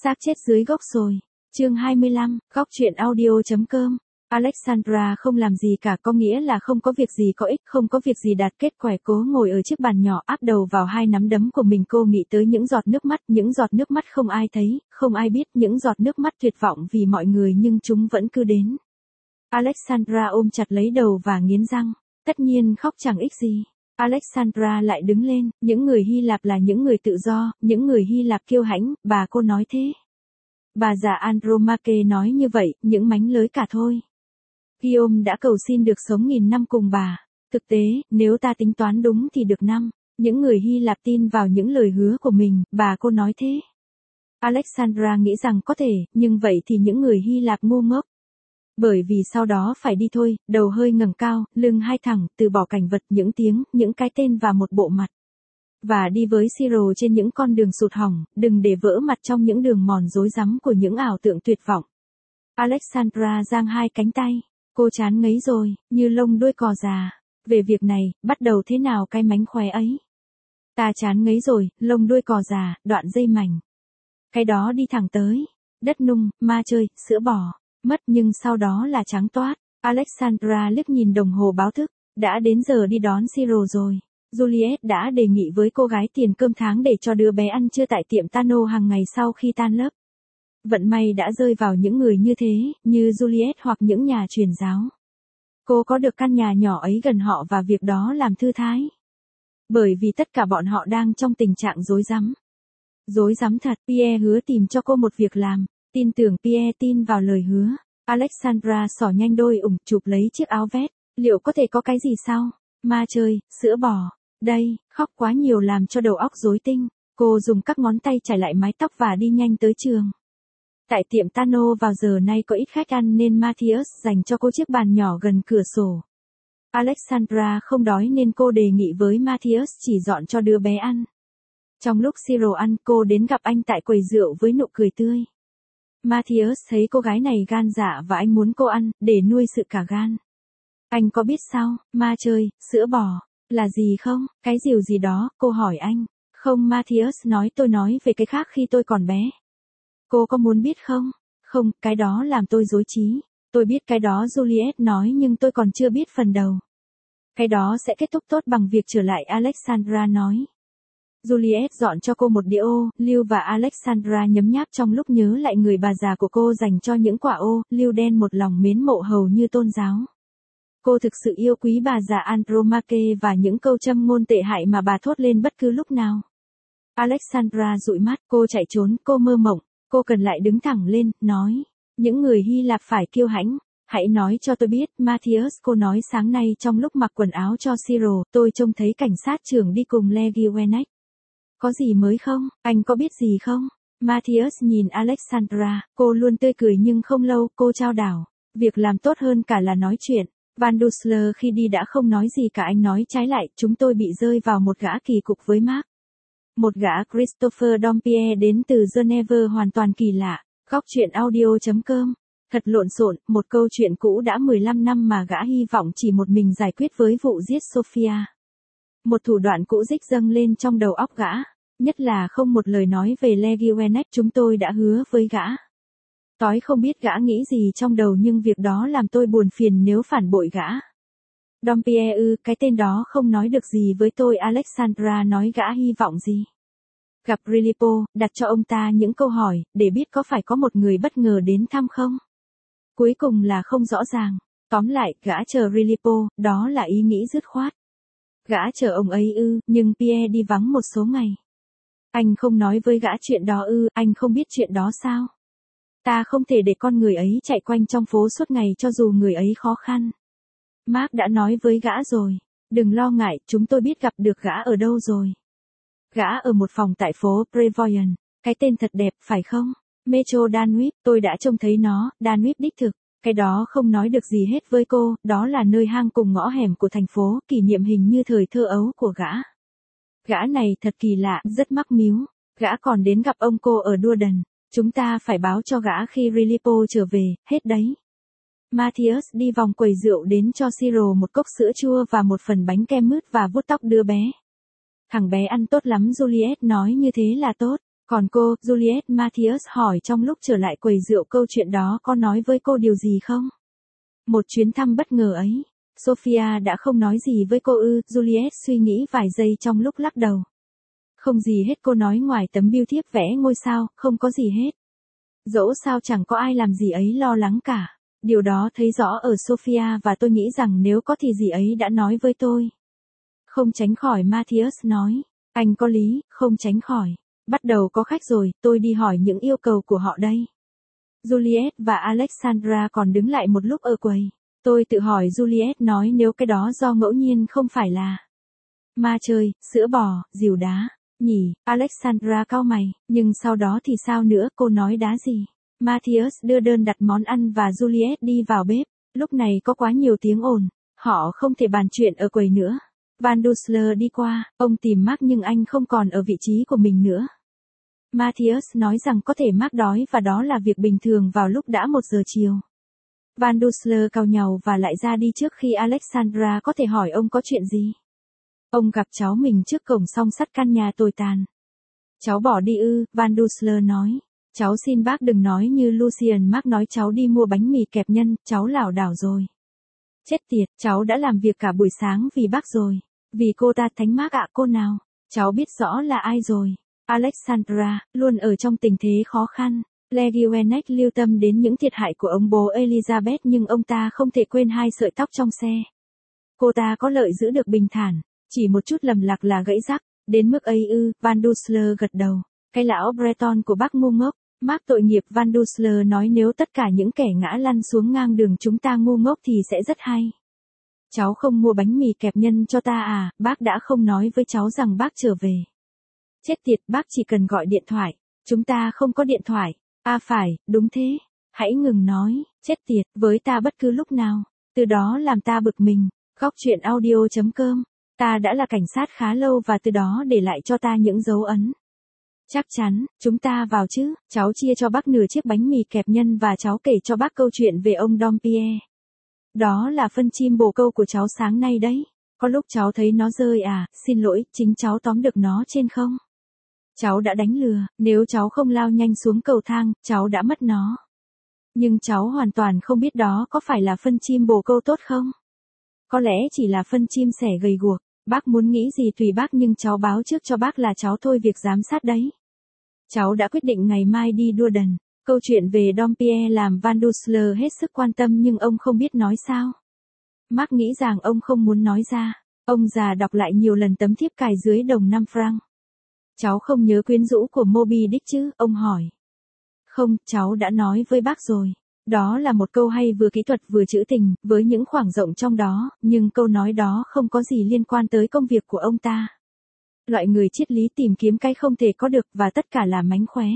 Xác chết dưới gốc rồi. Chương 25, góc truyện audio.com. Alexandra không làm gì cả, có nghĩa là không có việc gì có ích, không có việc gì đạt kết quả. Cố ngồi ở chiếc bàn nhỏ, áp đầu vào hai nắm đấm của mình. Cô nghĩ tới những giọt nước mắt không ai thấy, không ai biết, những giọt nước mắt tuyệt vọng vì mọi người, nhưng chúng vẫn cứ đến. Alexandra ôm chặt lấy đầu và nghiến răng. Tất nhiên khóc chẳng ích gì. Alexandra lại đứng lên, những người Hy Lạp là những người tự do, những người Hy Lạp kiêu hãnh, cô nói thế. Bà già Andromache nói như vậy, những mánh lới cả thôi. Guillaume đã cầu xin được sống 1000 năm cùng bà. Thực tế, nếu ta tính toán đúng thì được 5. Những người Hy Lạp tin vào những lời hứa của mình, cô nói thế. Alexandra nghĩ rằng có thể, nhưng vậy thì những người Hy Lạp ngu ngốc. Bởi vì sau đó phải đi thôi, đầu hơi ngẩng cao, lưng hai thẳng, từ bỏ cảnh vật, những tiếng, những cái tên và một bộ mặt. Và đi với Cyril trên những con đường sụt hỏng, đừng để vỡ mặt trong những đường mòn rối rắm của những ảo tưởng tuyệt vọng. Alexandra giang hai cánh tay. Cô chán ngấy rồi, như lông đuôi cò già. Về việc này, bắt đầu thế nào cái mánh khóe ấy? Ta chán ngấy rồi, lông đuôi cò già, đoạn dây mảnh. Cái đó đi thẳng tới. Đất nung, ma chơi, sữa bò. Mất nhưng sau đó là trắng toát. Alexandra liếc nhìn đồng hồ báo thức. Đã đến giờ đi đón Cyril rồi. Juliet đã đề nghị với cô gái tiền cơm tháng để cho đứa bé ăn trưa tại tiệm Tano hàng ngày sau khi tan lớp. Vận may đã rơi vào những người như thế, như Juliet hoặc những nhà truyền giáo. Cô có được căn nhà nhỏ ấy gần họ và việc đó làm thư thái. Bởi vì tất cả bọn họ đang trong tình trạng rối rắm. Rối rắm thật, Pierre hứa tìm cho cô một việc làm. Tin tưởng Pierre tin vào lời hứa. Alexandra xỏ nhanh đôi ủng, chụp lấy chiếc áo vest. Liệu có thể có cái gì sao? Ma chơi, sữa bò. Đây, khóc quá nhiều làm cho đầu óc rối tinh. Cô dùng các ngón tay chải lại mái tóc và đi nhanh tới trường. Tại tiệm Tano vào giờ nay có ít khách ăn nên Matthias dành cho cô chiếc bàn nhỏ gần cửa sổ. Alexandra không đói nên cô đề nghị với Matthias chỉ dọn cho đứa bé ăn. Trong lúc Cyril ăn, cô đến gặp anh tại quầy rượu với nụ cười tươi. Matthias thấy cô gái này gan dạ và anh muốn cô ăn, để nuôi sự cả gan. Anh có biết sao, ma chơi, sữa bò, là gì không? Cái rìu gì đó, cô hỏi anh. Không, Matthias nói, tôi nói về cái khác khi tôi còn bé. Cô có muốn biết không? Không, cái đó làm tôi rối trí. Tôi biết cái đó Juliet nói nhưng tôi còn chưa biết phần đầu. Cái đó sẽ kết thúc tốt bằng việc trở lại, Alexandra nói. Juliet dọn cho cô một đĩa ô, liu và Alexandra nhấm nháp trong lúc nhớ lại người bà già của cô dành cho những quả ô, liu đen một lòng mến mộ hầu như tôn giáo. Cô thực sự yêu quý bà già Andromache và những câu châm ngôn tệ hại mà bà thốt lên bất cứ lúc nào. Alexandra dụi mắt, cô chạy trốn, cô mơ mộng, cô cần lại đứng thẳng lên, nói. Những người Hy Lạp phải kiêu hãnh. Hãy nói cho tôi biết, Matthias, cô nói sáng nay trong lúc mặc quần áo cho Cyril, tôi trông thấy cảnh sát trưởng đi cùng Legionex. Có gì mới không? Anh có biết gì không? Matthias nhìn Alexandra, cô luôn tươi cười nhưng không lâu, cô trao đảo. Việc làm tốt hơn cả là nói chuyện. Van Dusler khi đi đã không nói gì cả, anh nói trái lại, chúng tôi bị rơi vào một gã kỳ cục với Mark. Một gã Christopher Dompierre đến từ Geneva hoàn toàn kỳ lạ. Góc truyện audio.com. Thật lộn xộn, một câu chuyện cũ đã 15 năm mà gã hy vọng chỉ một mình giải quyết với vụ giết Sophia. Một thủ đoạn cũ rích dâng lên trong đầu óc gã. Nhất là không một lời nói về Legionex, chúng tôi đã hứa với gã. Tối không biết gã nghĩ gì trong đầu nhưng việc đó làm tôi buồn phiền nếu phản bội gã. Dompierre cái tên đó không nói được gì với tôi, Alexandra nói. Gã hy vọng gì? Gặp Rilipo, đặt cho ông ta những câu hỏi, để biết có phải có một người bất ngờ đến thăm không? Cuối cùng là không rõ ràng. Tóm lại, gã chờ Rilipo, đó là ý nghĩ dứt khoát. Gã chờ ông ấy nhưng Pierre đi vắng một số ngày. Anh không nói với gã chuyện đó anh không biết chuyện đó sao? Ta không thể để con người ấy chạy quanh trong phố suốt ngày cho dù người ấy khó khăn. Mark đã nói với gã rồi. Đừng lo ngại, chúng tôi biết gặp được gã ở đâu rồi. Gã ở một phòng tại phố Prevoyant. Cái tên thật đẹp, phải không? Metro Danube, tôi đã trông thấy nó, Danube đích thực. Cái đó không nói được gì hết với cô, đó là nơi hang cùng ngõ hẻm của thành phố, kỷ niệm hình như thời thơ ấu của gã. Gã này thật kỳ lạ, rất mắc míu. Gã còn đến gặp ông cô ở Durden. Chúng ta phải báo cho gã khi Rilipo trở về, hết đấy. Matthias đi vòng quầy rượu đến cho Cyril một cốc sữa chua và một phần bánh kem mứt và vuốt tóc đứa bé. Thằng bé ăn tốt lắm, Juliet nói, như thế là tốt. Còn cô, Juliet Mathias hỏi trong lúc trở lại quầy rượu câu chuyện đó có nói với cô điều gì không? Một chuyến thăm bất ngờ ấy. Sophia đã không nói gì với cô ư, Juliet suy nghĩ vài giây trong lúc lắc đầu. Không gì hết, cô nói, ngoài tấm bưu thiếp vẽ ngôi sao, không có gì hết. Dẫu sao chẳng có ai làm gì ấy lo lắng cả. Điều đó thấy rõ ở Sophia và tôi nghĩ rằng nếu có thì gì ấy đã nói với tôi. Không tránh khỏi, Mathias nói. Anh có lý, không tránh khỏi. Bắt đầu có khách rồi, tôi đi hỏi những yêu cầu của họ đây. Juliet và Alexandra còn đứng lại một lúc ở quầy. Tôi tự hỏi, Juliet nói, nếu cái đó do ngẫu nhiên không phải là ma chơi, sữa bò, dìu đá, nhỉ? Alexandra cau mày, nhưng sau đó thì sao nữa, cô nói đá gì? Mathias đưa đơn đặt món ăn và Juliet đi vào bếp. Lúc này có quá nhiều tiếng ồn, họ không thể bàn chuyện ở quầy nữa. Van Dusler đi qua, ông tìm Mark nhưng anh không còn ở vị trí của mình nữa. Mathias nói rằng có thể Mark đói và đó là việc bình thường vào lúc đã 1 giờ chiều. Van Dusler cau nhàu và lại ra đi trước khi Alexandra có thể hỏi ông có chuyện gì. Ông gặp cháu mình trước cổng song sắt căn nhà tồi tàn. Cháu bỏ đi ư, Van Dusler nói. Cháu xin bác đừng nói như Lucian. Mark nói cháu đi mua bánh mì kẹp nhân, cháu lảo đảo rồi. Chết tiệt, cháu đã làm việc cả buổi sáng vì bác rồi. Vì cô ta, thánh Mark ạ. Cô nào? Cháu biết rõ là ai rồi. Alexandra, luôn ở trong tình thế khó khăn. Lady Wennet lưu tâm đến những thiệt hại của ông bố Elizabeth nhưng ông ta không thể quên 2 sợi tóc trong xe. Cô ta có lợi giữ được bình thản, chỉ một chút lầm lạc là gãy rắc, đến mức ấy ư, Van Dusler gật đầu. Cái lão Breton của bác ngu ngốc. Mark tội nghiệp, Van Dusler nói, nếu tất cả những kẻ ngã lăn xuống ngang đường chúng ta ngu ngốc thì sẽ rất hay. Cháu không mua bánh mì kẹp nhân cho ta à, bác đã không nói với cháu rằng bác trở về. Chết tiệt, bác chỉ cần gọi điện thoại. Chúng ta không có điện thoại. À phải, đúng thế. Hãy ngừng nói, chết tiệt, với ta bất cứ lúc nào. Từ đó làm ta bực mình. Góc chuyện audio.com. Ta đã là cảnh sát khá lâu và từ đó để lại cho ta những dấu ấn. Chắc chắn, chúng ta vào chứ. Cháu chia cho bác nửa chiếc bánh mì kẹp nhân và cháu kể cho bác câu chuyện về ông Dompierre. Đó là phân chim bồ câu của cháu sáng nay đấy. Có lúc cháu thấy nó rơi à, xin lỗi, chính cháu tóm được nó trên không? Cháu đã đánh lừa, nếu cháu không lao nhanh xuống cầu thang, cháu đã mất nó. Nhưng cháu hoàn toàn không biết đó có phải là phân chim bồ câu tốt không? Có lẽ chỉ là phân chim sẻ gầy guộc. Bác muốn nghĩ gì tùy bác nhưng cháu báo trước cho bác là cháu thôi việc giám sát đấy. Cháu đã quyết định ngày mai đi đua đần. Câu chuyện về Dompierre làm Van Dusler hết sức quan tâm nhưng ông không biết nói sao. Mark nghĩ rằng ông không muốn nói ra. Ông già đọc lại nhiều lần tấm thiếp cài dưới đồng 5 franc. Cháu không nhớ quyến rũ của Moby Dick chứ, ông hỏi. Không, cháu đã nói với bác rồi. Đó là một câu hay vừa kỹ thuật vừa trữ tình, với những khoảng rộng trong đó, nhưng câu nói đó không có gì liên quan tới công việc của ông ta. Loại người triết lý tìm kiếm cái không thể có được và tất cả là mánh khóe.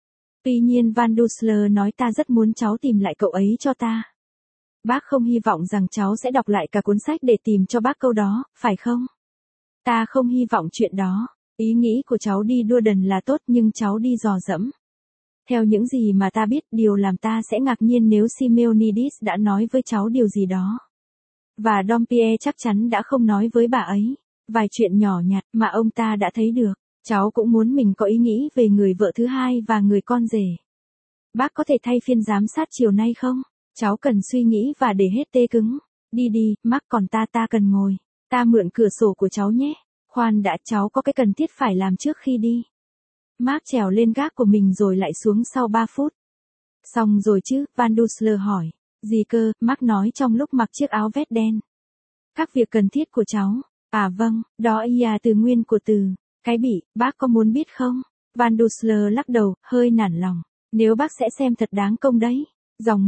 Tuy nhiên Van Dusler nói, ta rất muốn cháu tìm lại cậu ấy cho ta. Bác không hy vọng rằng cháu sẽ đọc lại cả cuốn sách để tìm cho bác câu đó, phải không? Ta không hy vọng chuyện đó. Ý nghĩ của cháu đi đua đần là tốt nhưng cháu đi dò dẫm. Theo những gì mà ta biết, điều làm ta sẽ ngạc nhiên nếu Simeonidis đã nói với cháu điều gì đó. Và Dompierre chắc chắn đã không nói với bà ấy. Vài chuyện nhỏ nhặt mà ông ta đã thấy được. Cháu cũng muốn mình có ý nghĩ về người vợ thứ hai và người con rể. Bác có thể thay phiên giám sát chiều nay không? Cháu cần suy nghĩ và để hết tê cứng. Đi đi, Mark, còn ta cần ngồi. Ta mượn cửa sổ của cháu nhé. Khoan đã, cháu có cái cần thiết phải làm trước khi đi. Mark trèo lên gác của mình rồi lại xuống sau 3 phút. Xong rồi chứ, Van Dusler hỏi. Gì cơ, Mark nói trong lúc mặc chiếc áo vest đen. Các việc cần thiết của cháu. À vâng, đó là từ nguyên của từ. Cái bị, bác có muốn biết không? Van Dusler lắc đầu, hơi nản lòng. Nếu bác sẽ xem thật đáng công đấy. Dòng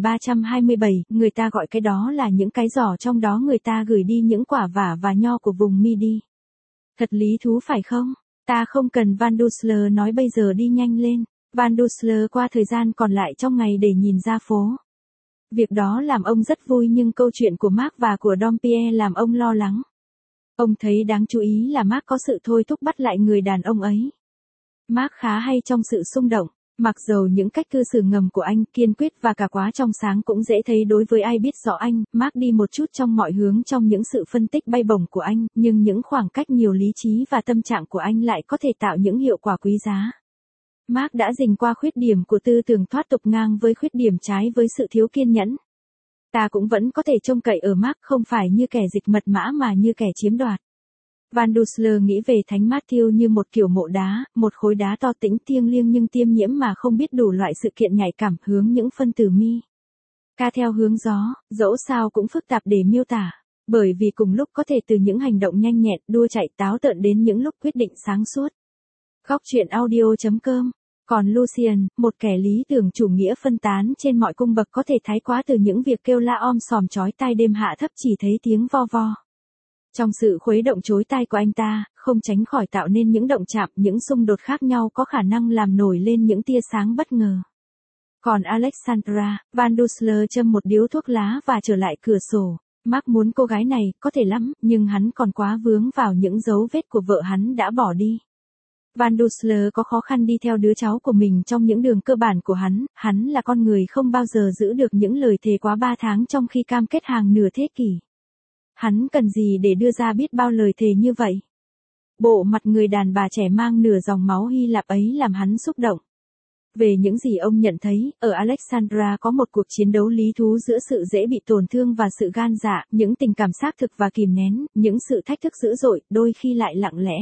1327, người ta gọi cái đó là những cái giỏ trong đó người ta gửi đi những quả vả và nho của vùng Midi. Thật lý thú phải không? Ta không cần, Van Dusler nói, bây giờ đi nhanh lên. Van Dusler qua thời gian còn lại trong ngày để nhìn ra phố. Việc đó làm ông rất vui nhưng câu chuyện của Mark và của Dompierre làm ông lo lắng. Ông thấy đáng chú ý là Mark có sự thôi thúc bắt lại người đàn ông ấy. Mark khá hay trong sự xung động, mặc dầu những cách cư xử ngầm của anh kiên quyết và cả quá trong sáng cũng dễ thấy đối với ai biết rõ anh. Mark đi một chút trong mọi hướng trong những sự phân tích bay bổng của anh, nhưng những khoảng cách nhiều lý trí và tâm trạng của anh lại có thể tạo những hiệu quả quý giá. Mark đã rình qua khuyết điểm của tư tưởng thoát tục ngang với khuyết điểm trái với sự thiếu kiên nhẫn. Ta cũng vẫn có thể trông cậy ở Mark không phải như kẻ dịch mật mã mà như kẻ chiếm đoạt. Van Dusler nghĩ về Thánh Matthew như một kiểu mộ đá, một khối đá to tĩnh thiêng liêng nhưng tiêm nhiễm mà không biết đủ loại sự kiện nhạy cảm hướng những phân tử mi. Ca theo hướng gió, dẫu sao cũng phức tạp để miêu tả, bởi vì cùng lúc có thể từ những hành động nhanh nhẹn, đua chạy táo tợn đến những lúc quyết định sáng suốt. Góc truyện audio.com. Còn Lucien, một kẻ lý tưởng chủ nghĩa phân tán trên mọi cung bậc có thể thái quá từ những việc kêu la om sòm chói tai đêm hạ thấp chỉ thấy tiếng vo vo. Trong sự khuấy động chối tai của anh ta, không tránh khỏi tạo nên những động chạm, những xung đột khác nhau có khả năng làm nổi lên những tia sáng bất ngờ. Còn Alexandra, Van Dusler châm một điếu thuốc lá và trở lại cửa sổ. Mark muốn cô gái này, có thể lắm, nhưng hắn còn quá vướng vào những dấu vết của vợ hắn đã bỏ đi. Van Dusler có khó khăn đi theo đứa cháu của mình trong những đường cơ bản của hắn là con người không bao giờ giữ được những lời thề quá 3 tháng trong khi cam kết hàng nửa thế kỷ. Hắn cần gì để đưa ra biết bao lời thề như vậy? Bộ mặt người đàn bà trẻ mang nửa dòng máu Hy Lạp ấy làm hắn xúc động. Về những gì ông nhận thấy, ở Alexandra có một cuộc chiến đấu lý thú giữa sự dễ bị tổn thương và sự gan dạ, những tình cảm xác thực và kìm nén, những sự thách thức dữ dội, đôi khi lại lặng lẽ.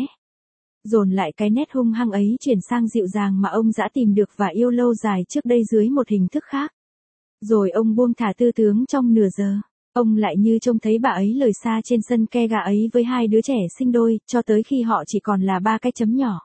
Dồn lại cái nét hung hăng ấy chuyển sang dịu dàng mà ông đã tìm được và yêu lâu dài trước đây dưới một hình thức khác. Rồi ông buông thả tư tướng trong nửa giờ. Ông lại như trông thấy bà ấy lời xa trên sân ke gà ấy với 2 đứa trẻ sinh đôi, cho tới khi họ chỉ còn là 3 cái chấm nhỏ.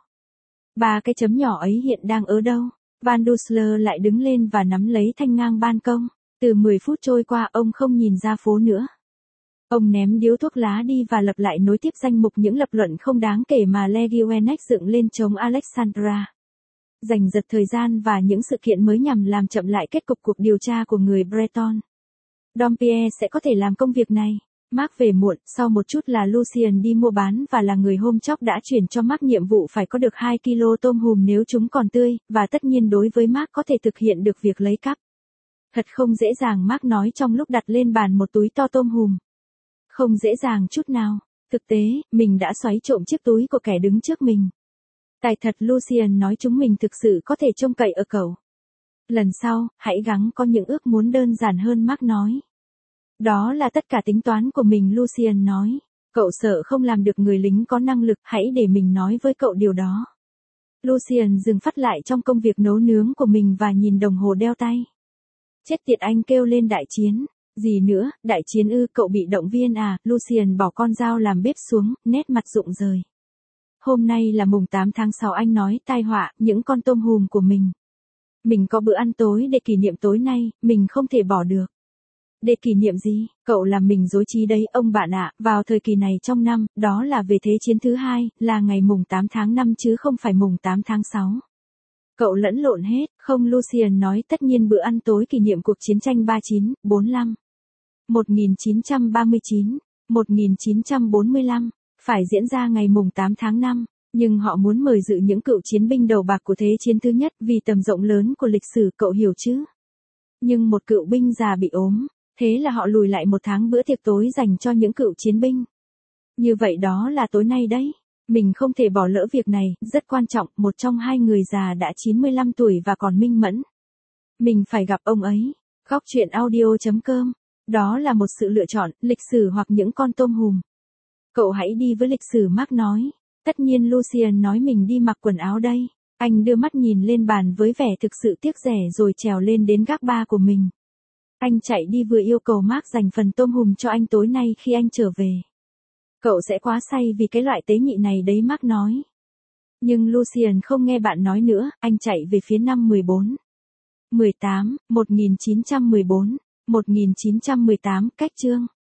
3 cái chấm nhỏ ấy hiện đang ở đâu? Van Dusler lại đứng lên và nắm lấy thanh ngang ban công. Từ 10 phút trôi qua ông không nhìn ra phố nữa. Ông ném điếu thuốc lá đi và lập lại nối tiếp danh mục những lập luận không đáng kể mà Leguenex dựng lên chống Alexandra. Dành giật thời gian và những sự kiện mới nhằm làm chậm lại kết cục cuộc điều tra của người Breton. Dompierre sẽ có thể làm công việc này. Mark về muộn, sau một chút là Lucien đi mua bán và là người hôm chóc đã chuyển cho Mark nhiệm vụ phải có được 2 kg tôm hùm nếu chúng còn tươi, và tất nhiên đối với Mark có thể thực hiện được việc lấy cắp. Thật không dễ dàng, Mark nói trong lúc đặt lên bàn một túi to tôm hùm. Không dễ dàng chút nào. Thực tế, mình đã xoáy trộm chiếc túi của kẻ đứng trước mình. Tài thật, Lucien nói, chúng mình thực sự có thể trông cậy ở cậu. Lần sau, hãy gắng có những ước muốn đơn giản hơn, Mark nói. Đó là tất cả tính toán của mình, Lucien nói. Cậu sợ không làm được người lính có năng lực, hãy để mình nói với cậu điều đó. Lucien dừng phát lại trong công việc nấu nướng của mình và nhìn đồng hồ đeo tay. Chết tiệt, anh kêu lên. Đại chiến. Gì nữa, đại chiến ư? Cậu bị động viên à? Lucien bỏ con dao làm bếp xuống, nét mặt rụng rời. Hôm nay là mùng 8 tháng 6, anh nói, tai họa, những con tôm hùm của mình. Mình có bữa ăn tối để kỷ niệm tối nay, mình không thể bỏ được. Để kỷ niệm gì? Cậu làm mình rối trí đấy, ông bạn ạ, vào thời kỳ này trong năm, đó là về Thế chiến thứ 2, là ngày mùng 8 tháng 5 chứ không phải mùng 8 tháng 6. Cậu lẫn lộn hết, không, Lucien nói, tất nhiên bữa ăn tối kỷ niệm cuộc chiến tranh 39, 45. 1939, 1945, phải diễn ra ngày mùng 8 tháng 5, nhưng họ muốn mời dự những cựu chiến binh đầu bạc của Thế chiến thứ nhất vì tầm rộng lớn của lịch sử, cậu hiểu chứ? Nhưng một cựu binh già bị ốm, thế là họ lùi lại 1 tháng bữa tiệc tối dành cho những cựu chiến binh. Như vậy đó là tối nay đấy. Mình không thể bỏ lỡ việc này, rất quan trọng, một trong 2 người già đã 95 tuổi và còn minh mẫn. Mình phải gặp ông ấy. Góc truyện audio.com. Đó là một sự lựa chọn, lịch sử hoặc những con tôm hùm. Cậu hãy đi với lịch sử, Mark nói. Tất nhiên, Lucien nói, mình đi mặc quần áo đây. Anh đưa mắt nhìn lên bàn với vẻ thực sự tiếc rẻ rồi trèo lên đến gác bar của mình. Anh chạy đi vừa yêu cầu Mark dành phần tôm hùm cho anh tối nay khi anh trở về. Cậu sẽ quá say vì cái loại tế nhị này đấy, Mark nói. Nhưng Lucien không nghe bạn nói nữa, anh chạy về phía năm 14. 18, 1914, 1918, cách chương.